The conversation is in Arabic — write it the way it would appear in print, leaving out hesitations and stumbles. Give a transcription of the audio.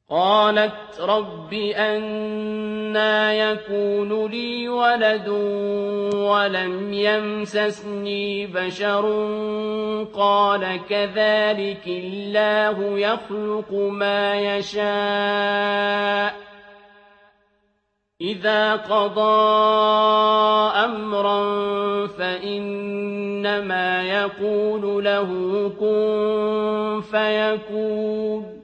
قالت رب أنى يكون لي ولد ولم يمسسني بشر قال كذلك الله يخلق ما يشاء إذا قضى أمرا فإنما يقول له كن فيكون